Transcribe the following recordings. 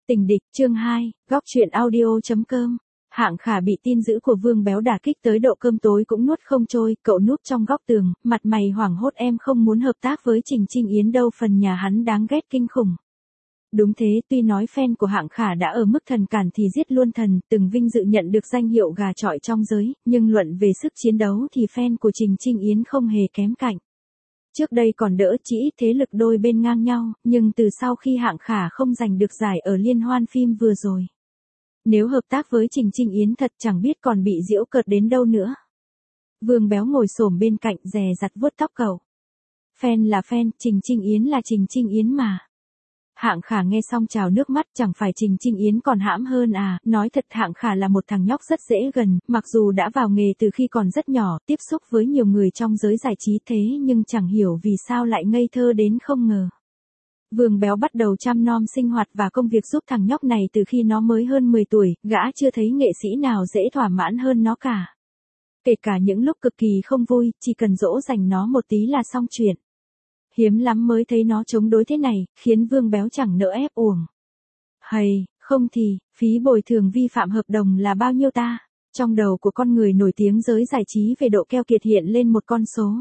Tình địch, chương 2, góc truyện audio.com. Hạng Khả bị tin dữ của Vương Béo đả kích tới độ cơm tối cũng nuốt không trôi, cậu núp trong góc tường, mặt mày hoảng hốt em không muốn hợp tác với Trình Trinh Yến đâu, phần nhà hắn đáng ghét kinh khủng. Đúng thế, tuy nói fan của Hạng Khả đã ở mức thần cản thì giết luôn thần, từng vinh dự nhận được danh hiệu gà chọi trong giới, nhưng luận về sức chiến đấu thì fan của Trình Trinh Yến không hề kém cạnh. Trước đây còn đỡ, chỉ ít thế lực đôi bên ngang nhau, nhưng từ sau khi Hạng Khả không giành được giải ở liên hoan phim vừa rồi, nếu hợp tác với Trình Trinh Yến thật chẳng biết còn bị giễu cợt đến đâu nữa. Vương Béo ngồi xổm bên cạnh dè dặt vuốt tóc cậu. Fan là fan, Trình Trinh Yến là Trình Trinh Yến mà. Hạng Khả nghe xong trào nước mắt, chẳng phải Trình Trinh Yến còn hãm hơn à, nói thật Hạng Khả là một thằng nhóc rất dễ gần, mặc dù đã vào nghề từ khi còn rất nhỏ, tiếp xúc với nhiều người trong giới giải trí thế nhưng chẳng hiểu vì sao lại ngây thơ đến không ngờ. Vương Béo bắt đầu chăm nom sinh hoạt và công việc giúp thằng nhóc này từ khi nó mới hơn 10 tuổi, gã chưa thấy nghệ sĩ nào dễ thỏa mãn hơn nó cả. Kể cả những lúc cực kỳ không vui, chỉ cần dỗ dành nó một tí là xong chuyện. Hiếm lắm mới thấy nó chống đối thế này, khiến Vương Béo chẳng nỡ ép uổng. Hầy, không thì, phí bồi thường vi phạm hợp đồng là bao nhiêu ta? Trong đầu của con người nổi tiếng giới giải trí về độ keo kiệt hiện lên một con số.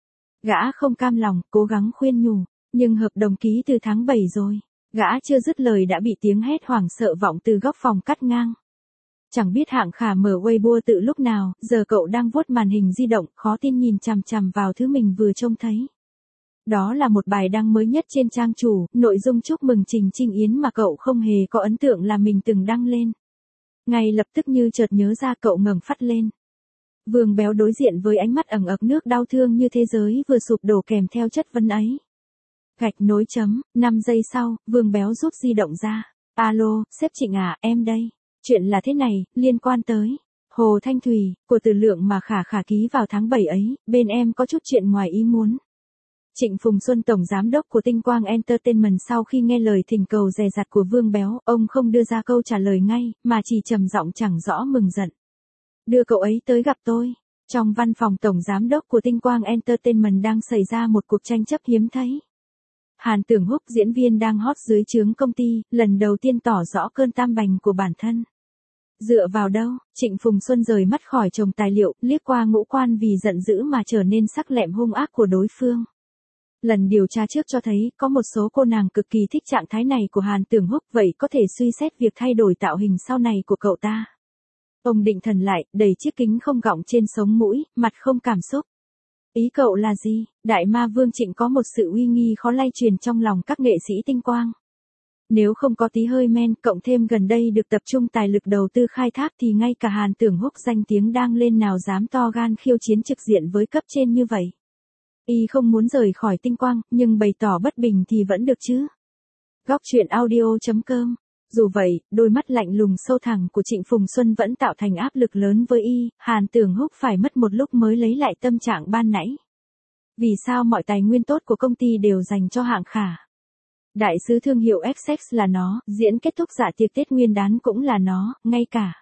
Gã không cam lòng, cố gắng khuyên nhủ, nhưng hợp đồng ký từ tháng 7 rồi. Gã chưa dứt lời đã bị tiếng hét hoảng sợ vọng từ góc phòng cắt ngang. Chẳng biết Hạng Khả mở Weibo tự lúc nào, giờ cậu đang vuốt màn hình di động, khó tin nhìn chằm chằm vào thứ mình vừa trông thấy. Đó là một bài đăng mới nhất trên trang chủ, nội dung chúc mừng Trình Trinh Yến mà cậu không hề có ấn tượng là mình từng đăng lên. Ngay lập tức như chợt nhớ ra cậu ngẩng phát lên. Vương Béo đối diện với ánh mắt ẩn ực nước đau thương như thế giới vừa sụp đổ kèm theo chất vấn ấy. Gạch nối chấm, 5 giây sau, Vương Béo rút di động ra. Alo, sếp Trịnh à, em đây. Chuyện là thế này, liên quan tới Hồ Thanh Thùy, của Từ Lượng mà Khả ký vào tháng 7 ấy, bên em có chút chuyện ngoài ý muốn. Trịnh Phùng Xuân tổng giám đốc của Tinh Quang Entertainment sau khi nghe lời thỉnh cầu dè dặt của Vương Béo, ông không đưa ra câu trả lời ngay, mà chỉ trầm giọng chẳng rõ mừng giận. Đưa cậu ấy tới gặp tôi. Trong văn phòng tổng giám đốc của Tinh Quang Entertainment đang xảy ra một cuộc tranh chấp hiếm thấy. Hàn Tưởng Húc, diễn viên đang hot dưới trướng công ty, lần đầu tiên tỏ rõ cơn tam bành của bản thân. Dựa vào đâu? Trịnh Phùng Xuân rời mắt khỏi chồng tài liệu, liếc qua ngũ quan vì giận dữ mà trở nên sắc lẹm hung ác của đối phương. Lần điều tra trước cho thấy, có một số cô nàng cực kỳ thích trạng thái này của Hàn Tưởng Húc, vậy có thể suy xét việc thay đổi tạo hình sau này của cậu ta. Ông định thần lại, đẩy chiếc kính không gọng trên sống mũi, mặt không cảm xúc. Ý cậu là gì? Đại ma vương Trịnh có một sự uy nghi khó lay truyền trong lòng các nghệ sĩ Tinh Quang. Nếu không có tí hơi men, cộng thêm gần đây được tập trung tài lực đầu tư khai thác thì ngay cả Hàn Tưởng Húc danh tiếng đang lên nào dám to gan khiêu chiến trực diện với cấp trên như vậy. Y không muốn rời khỏi Tinh Quang, nhưng bày tỏ bất bình thì vẫn được chứ. Góc truyện audio.com. Dù vậy, đôi mắt lạnh lùng sâu thẳm của Trịnh Phùng Xuân vẫn tạo thành áp lực lớn với Y, Hàn Tưởng Húc phải mất một lúc mới lấy lại tâm trạng ban nãy. Vì sao mọi tài nguyên tốt của công ty đều dành cho Hạng Khả? Đại sứ thương hiệu Essex là nó, diễn kết thúc dạ tiệc Tết Nguyên đán cũng là nó, ngay cả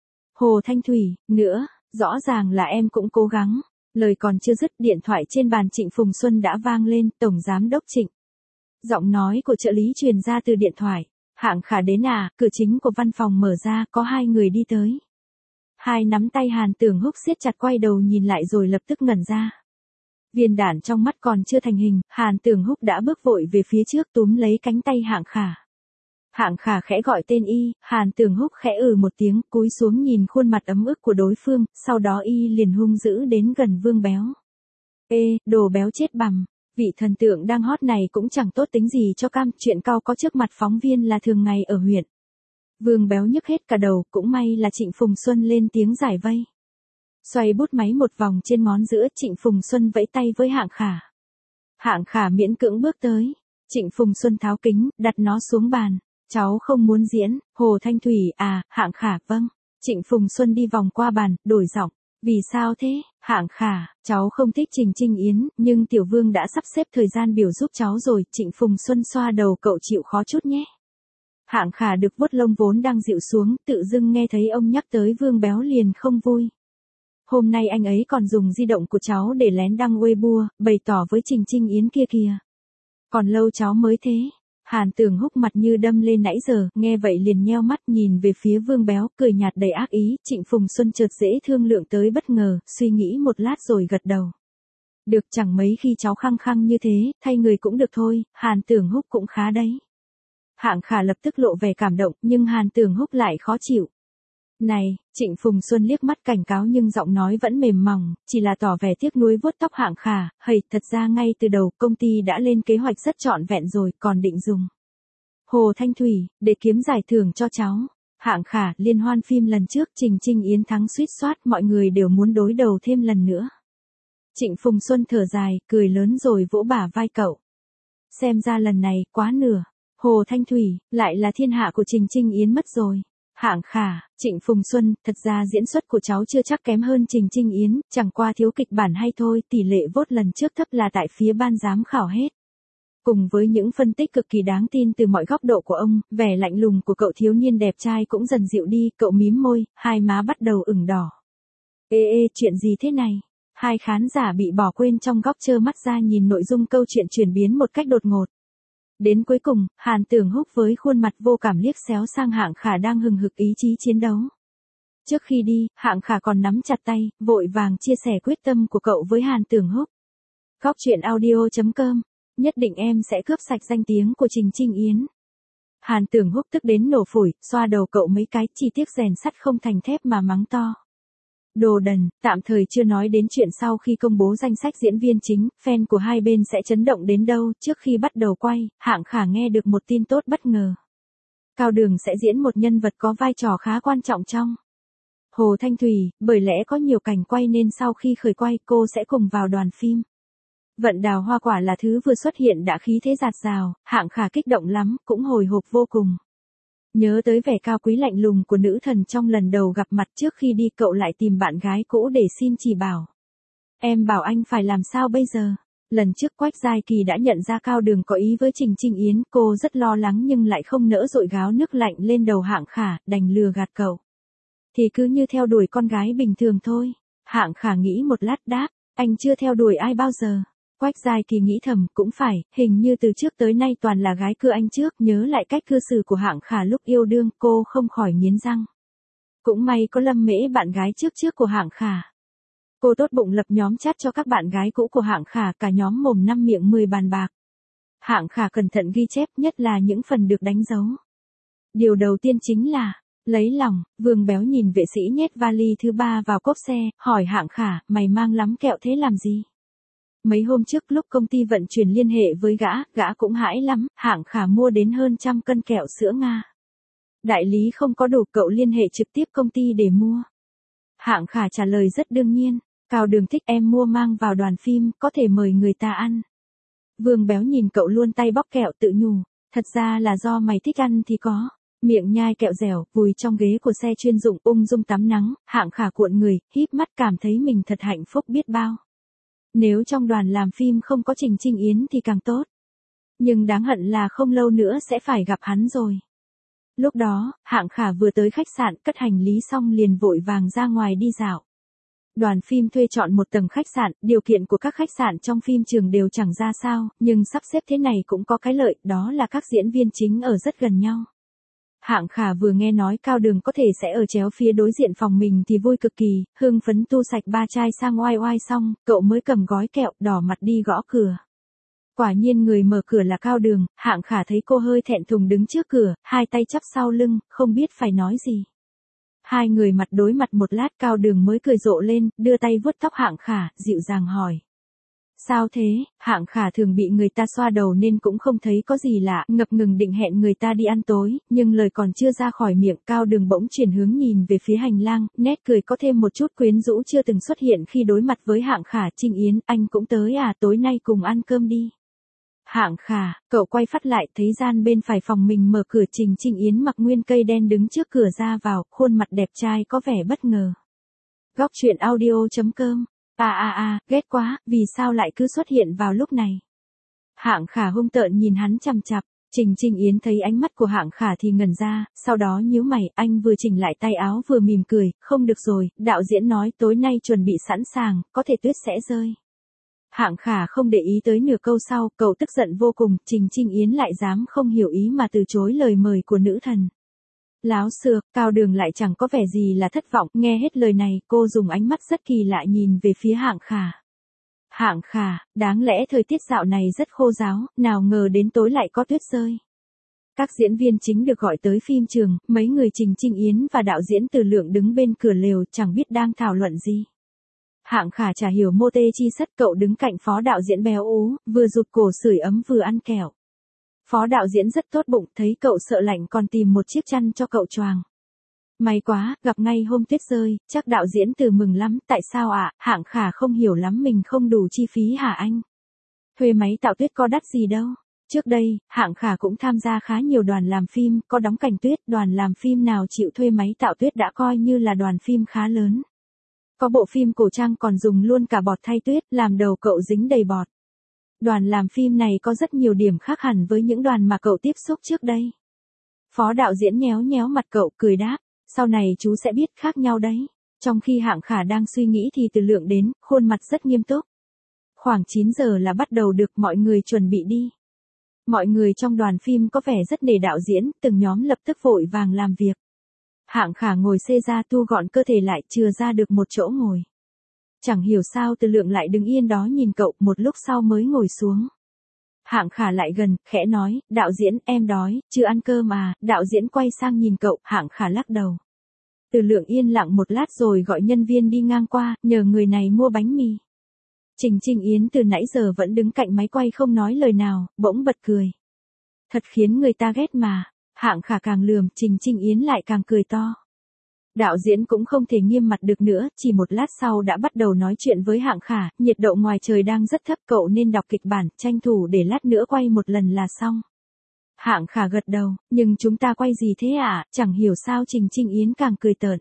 Hồ Thanh Thùy, nữa, rõ ràng là em cũng cố gắng. Lời còn chưa dứt, điện thoại trên bàn Trịnh Phùng Xuân đã vang lên, tổng giám đốc Trịnh. Giọng nói của trợ lý truyền ra từ điện thoại. Hạng Khả đến à, cửa chính của văn phòng mở ra, có hai người đi tới. Hai nắm tay Hàn Tưởng Húc siết chặt, quay đầu nhìn lại rồi lập tức ngẩn ra. Viên đạn trong mắt còn chưa thành hình, Hàn Tưởng Húc đã bước vội về phía trước túm lấy cánh tay Hạng Khả. Hạng Khả khẽ gọi tên Y, Hàn Tưởng Húc khẽ một tiếng, cúi xuống nhìn khuôn mặt ấm ức của đối phương, sau đó Y liền hung dữ đến gần Vương Béo. Ê, đồ béo chết bằm, vị thần tượng đang hot này cũng chẳng tốt tính gì cho cam, chuyện cau có trước mặt phóng viên là thường ngày ở huyện. Vương Béo nhức hết cả đầu, cũng may là Trịnh Phùng Xuân lên tiếng giải vây. Xoay bút máy một vòng trên ngón giữa, Trịnh Phùng Xuân vẫy tay với Hạng Khả. Hạng Khả miễn cưỡng bước tới. Trịnh Phùng Xuân tháo kính, đặt nó xuống bàn. Cháu không muốn diễn, Hồ Thanh Thùy à, Hạng Khả, vâng. Trịnh Phùng Xuân đi vòng qua bàn, đổi giọng. Vì sao thế, Hạng Khả, cháu không thích Trình Trinh Yến, nhưng Tiểu Vương đã sắp xếp thời gian biểu giúp cháu rồi. Trịnh Phùng Xuân xoa đầu, cậu chịu khó chút nhé. Hạng Khả được vuốt lông vốn đang dịu xuống, tự dưng nghe thấy ông nhắc tới Vương Béo liền không vui. Hôm nay anh ấy còn dùng di động của cháu để lén đăng Weibo, bày tỏ với Trình Trinh Yến kia kìa. Còn lâu cháu mới thế. Hàn Tưởng Húc mặt như đâm lên nãy giờ, nghe vậy liền nheo mắt nhìn về phía Vương Béo, cười nhạt đầy ác ý. Trịnh Phùng Xuân chợt dễ thương lượng tới bất ngờ, suy nghĩ một lát rồi gật đầu. Được, chẳng mấy khi cháu khăng khăng như thế, thay người cũng được thôi, Hàn Tưởng Húc cũng khá đấy. Hạng Khả lập tức lộ vẻ cảm động, nhưng Hàn Tưởng Húc lại khó chịu. Này, Trịnh Phùng Xuân liếc mắt cảnh cáo nhưng giọng nói vẫn mềm mỏng, chỉ là tỏ vẻ tiếc nuối vuốt tóc Hạng Khả, hầy, thật ra ngay từ đầu công ty đã lên kế hoạch rất trọn vẹn rồi, còn định dùng Hồ Thanh Thủy để kiếm giải thưởng cho cháu. Hạng Khả, liên hoan phim lần trước Trình Trinh Yến thắng suýt soát, mọi người đều muốn đối đầu thêm lần nữa. Trịnh Phùng Xuân thở dài, cười lớn rồi vỗ bả vai cậu. Xem ra lần này quá nửa. Hồ Thanh Thủy lại là thiên hạ của Trình Trinh Yến mất rồi. Hạng Khả, Trịnh Phùng Xuân, thật ra diễn xuất của cháu chưa chắc kém hơn Trình Trinh Yến, chẳng qua thiếu kịch bản hay thôi, tỷ lệ vote lần trước thấp là tại phía ban giám khảo hết. Cùng với những phân tích cực kỳ đáng tin từ mọi góc độ của ông, vẻ lạnh lùng của cậu thiếu niên đẹp trai cũng dần dịu đi, cậu mím môi, hai má bắt đầu ửng đỏ. Ê, chuyện gì thế này? Hai khán giả bị bỏ quên trong góc trơ mắt ra nhìn nội dung câu chuyện chuyển biến một cách đột ngột. Đến cuối cùng, Hàn Tưởng Húc với khuôn mặt vô cảm liếc xéo sang Hạng Khả đang hừng hực ý chí chiến đấu. Trước khi đi, Hạng Khả còn nắm chặt tay, vội vàng chia sẻ quyết tâm của cậu với Hàn Tưởng Húc. Góc truyện audio.com, nhất định em sẽ cướp sạch danh tiếng của Trình Trinh Yến. Hàn Tưởng Húc tức đến nổ phổi, xoa đầu cậu mấy cái, chỉ tiếc rèn sắt không thành thép mà mắng to. Đồ đần, tạm thời chưa nói đến chuyện sau khi công bố danh sách diễn viên chính, fan của hai bên sẽ chấn động đến đâu. Trước khi bắt đầu quay, Hạng Khả nghe được một tin tốt bất ngờ. Cao Đường sẽ diễn một nhân vật có vai trò khá quan trọng trong Hồ Thanh Thủy, bởi lẽ có nhiều cảnh quay nên sau khi khởi quay cô sẽ cùng vào đoàn phim. Vận Đào Hoa quả là thứ vừa xuất hiện đã khí thế dạt dào, Hạng Khả kích động lắm, cũng hồi hộp vô cùng. Nhớ tới vẻ cao quý lạnh lùng của nữ thần trong lần đầu gặp mặt, trước khi đi cậu lại tìm bạn gái cũ để xin chỉ bảo. Em bảo anh phải làm sao bây giờ? Lần trước Quách Giai Kỳ đã nhận ra Cao Đường có ý với Trình Trinh Yến, cô rất lo lắng nhưng lại không nỡ dội gáo nước lạnh lên đầu Hạng Khả, đành lừa gạt cậu. Thì cứ như theo đuổi con gái bình thường thôi. Hạng Khả nghĩ một lát đáp, anh chưa theo đuổi ai bao giờ. Quách Giai Kỳ nghĩ thầm, cũng phải, hình như từ trước tới nay toàn là gái cưa anh trước, nhớ lại cách cư xử của Hạng Khả lúc yêu đương, cô không khỏi nghiến răng. Cũng may có Lâm Mễ bạn gái trước của Hạng Khả. Cô tốt bụng lập nhóm chat cho các bạn gái cũ của Hạng Khả, cả nhóm mồm năm miệng 10 bàn bạc. Hạng Khả cẩn thận ghi chép, nhất là những phần được đánh dấu. Điều đầu tiên chính là lấy lòng. Vương Béo nhìn vệ sĩ nhét vali thứ 3 vào cốp xe, hỏi Hạng Khả, mày mang lắm kẹo thế làm gì? Mấy hôm trước lúc công ty vận chuyển liên hệ với gã cũng hãi lắm, Hạng Khả mua đến hơn 100 cân kẹo sữa Nga. Đại lý không có đủ, cậu liên hệ trực tiếp công ty để mua. Hạng Khả trả lời rất đương nhiên, Cao Đường thích em mua mang vào đoàn phim, có thể mời người ta ăn. Vương Béo nhìn cậu luôn tay bóc kẹo tự nhủ, thật ra là do mày thích ăn thì có. Miệng nhai kẹo dẻo, vùi trong ghế của xe chuyên dụng ung dung tắm nắng, Hạng Khả cuộn người, híp mắt cảm thấy mình thật hạnh phúc biết bao. Nếu trong đoàn làm phim không có Trình Trinh Yến thì càng tốt. Nhưng đáng hận là không lâu nữa sẽ phải gặp hắn rồi. Lúc đó, Hạng Khả vừa tới khách sạn, cất hành lý xong liền vội vàng ra ngoài đi dạo. Đoàn phim thuê chọn một tầng khách sạn, điều kiện của các khách sạn trong phim trường đều chẳng ra sao, nhưng sắp xếp thế này cũng có cái lợi, đó là các diễn viên chính ở rất gần nhau. Hạng Khả vừa nghe nói Cao Đường có thể sẽ ở chéo phía đối diện phòng mình thì vui cực kỳ, hưng phấn tu sạch 3 chai sang oai oai xong, cậu mới cầm gói kẹo, đỏ mặt đi gõ cửa. Quả nhiên người mở cửa là Cao Đường, Hạng Khả thấy cô hơi thẹn thùng đứng trước cửa, hai tay chắp sau lưng, không biết phải nói gì. Hai người mặt đối mặt một lát, Cao Đường mới cười rộ lên, đưa tay vuốt tóc Hạng Khả, dịu dàng hỏi. Sao thế? Hạng Khả thường bị người ta xoa đầu nên cũng không thấy có gì lạ, ngập ngừng định hẹn người ta đi ăn tối, nhưng lời còn chưa ra khỏi miệng, Cao Đường bỗng chuyển hướng nhìn về phía hành lang, nét cười có thêm một chút quyến rũ chưa từng xuất hiện khi đối mặt với Hạng Khả. Trinh Yến, anh cũng tới à, tối nay cùng ăn cơm đi. Hạng Khả, cậu quay phát lại, thấy gian bên phải phòng mình mở cửa, Trình Trinh Yến mặc nguyên cây đen đứng trước cửa ra vào, khuôn mặt đẹp trai có vẻ bất ngờ. Góc truyện audio.com. Ghét quá, vì sao lại cứ xuất hiện vào lúc này? Hạng Khả hung tợn nhìn hắn chằm chằm. Trình Trinh Yến thấy ánh mắt của Hạng Khả thì ngẩn ra, sau đó nhíu mày, anh vừa chỉnh lại tay áo vừa mỉm cười, không được rồi, đạo diễn nói tối nay chuẩn bị sẵn sàng, có thể tuyết sẽ rơi. Hạng Khả không để ý tới nửa câu sau, cậu tức giận vô cùng, Trình Trinh Yến lại dám không hiểu ý mà từ chối lời mời của nữ thần. Láo xược, Cao Đường lại chẳng có vẻ gì là thất vọng, nghe hết lời này, cô dùng ánh mắt rất kỳ lạ nhìn về phía Hạng Khả. Hạng Khả, đáng lẽ thời tiết dạo này rất khô ráo, nào ngờ đến tối lại có tuyết rơi. Các diễn viên chính được gọi tới phim trường, mấy người Trình Trinh Yến và đạo diễn Từ Lượng đứng bên cửa lều chẳng biết đang thảo luận gì. Hạng Khả chả hiểu mô tê chi sất, cậu đứng cạnh phó đạo diễn béo ú, vừa rụt cổ sưởi ấm vừa ăn kẹo. Phó đạo diễn rất tốt bụng, thấy cậu sợ lạnh còn tìm một chiếc chăn cho cậu choàng. May quá, gặp ngay hôm tuyết rơi, chắc đạo diễn Từ mừng lắm, tại sao ạ? Hạng Khả không hiểu lắm, mình không đủ chi phí hả anh? Thuê máy tạo tuyết có đắt gì đâu. Trước đây, Hạng Khả cũng tham gia khá nhiều đoàn làm phim, có đóng cảnh tuyết, đoàn làm phim nào chịu thuê máy tạo tuyết đã coi như là đoàn phim khá lớn. Có bộ phim cổ trang còn dùng luôn cả bọt thay tuyết, làm đầu cậu dính đầy bọt. Đoàn làm phim này có rất nhiều điểm khác hẳn với những đoàn mà cậu tiếp xúc trước đây. Phó đạo diễn nhéo nhéo mặt cậu, cười đáp, sau này chú sẽ biết khác nhau đấy. Trong khi Hạng Khả đang suy nghĩ thì Từ Lượng đến, khuôn mặt rất nghiêm túc. Khoảng 9 giờ là bắt đầu được, mọi người chuẩn bị đi. Mọi người trong đoàn phim có vẻ rất nể đạo diễn, từng nhóm lập tức vội vàng làm việc. Hạng Khả ngồi xê ra thu gọn cơ thể lại, chừa ra được một chỗ ngồi. Chẳng hiểu sao Từ Lượng lại đứng yên đó nhìn cậu, một lúc sau mới ngồi xuống. Hạng Khả lại gần, khẽ nói, đạo diễn, em đói, chưa ăn cơm à? Đạo diễn quay sang nhìn cậu, Hạng Khả lắc đầu. Từ Lượng yên lặng một lát rồi gọi nhân viên đi ngang qua, nhờ người này mua bánh mì. Trình Trinh Yến từ nãy giờ vẫn đứng cạnh máy quay không nói lời nào, bỗng bật cười. Thật khiến người ta ghét mà. Hạng Khả càng lườm, Trình Trinh Yến lại càng cười to. Đạo diễn cũng không thể nghiêm mặt được nữa, chỉ một lát sau đã bắt đầu nói chuyện với Hạng Khả, nhiệt độ ngoài trời đang rất thấp, cậu nên đọc kịch bản, tranh thủ để lát nữa quay một lần là xong. Hạng Khả gật đầu, nhưng chúng ta quay gì thế ạ? Chẳng hiểu sao Trình Trinh Yến càng cười tợn.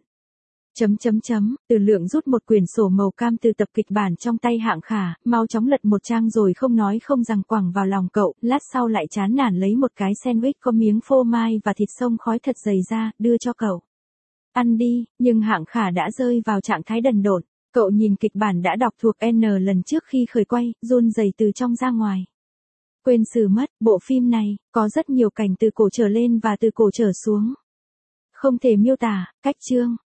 Từ Lượng rút một quyển sổ màu cam từ tập kịch bản trong tay Hạng Khả, mau chóng lật một trang rồi không nói không rằng quẳng vào lòng cậu, lát sau lại chán nản lấy một cái sandwich có miếng phô mai và thịt xông khói thật dày ra, đưa cho cậu. Ăn đi, nhưng Hạng Khả đã rơi vào trạng thái đần độn, cậu nhìn kịch bản đã đọc thuộc N lần trước khi khởi quay, run rẩy từ trong ra ngoài. Quên xử mất, bộ phim này, có rất nhiều cảnh từ cổ trở lên và từ cổ trở xuống. Không thể miêu tả, cách chương,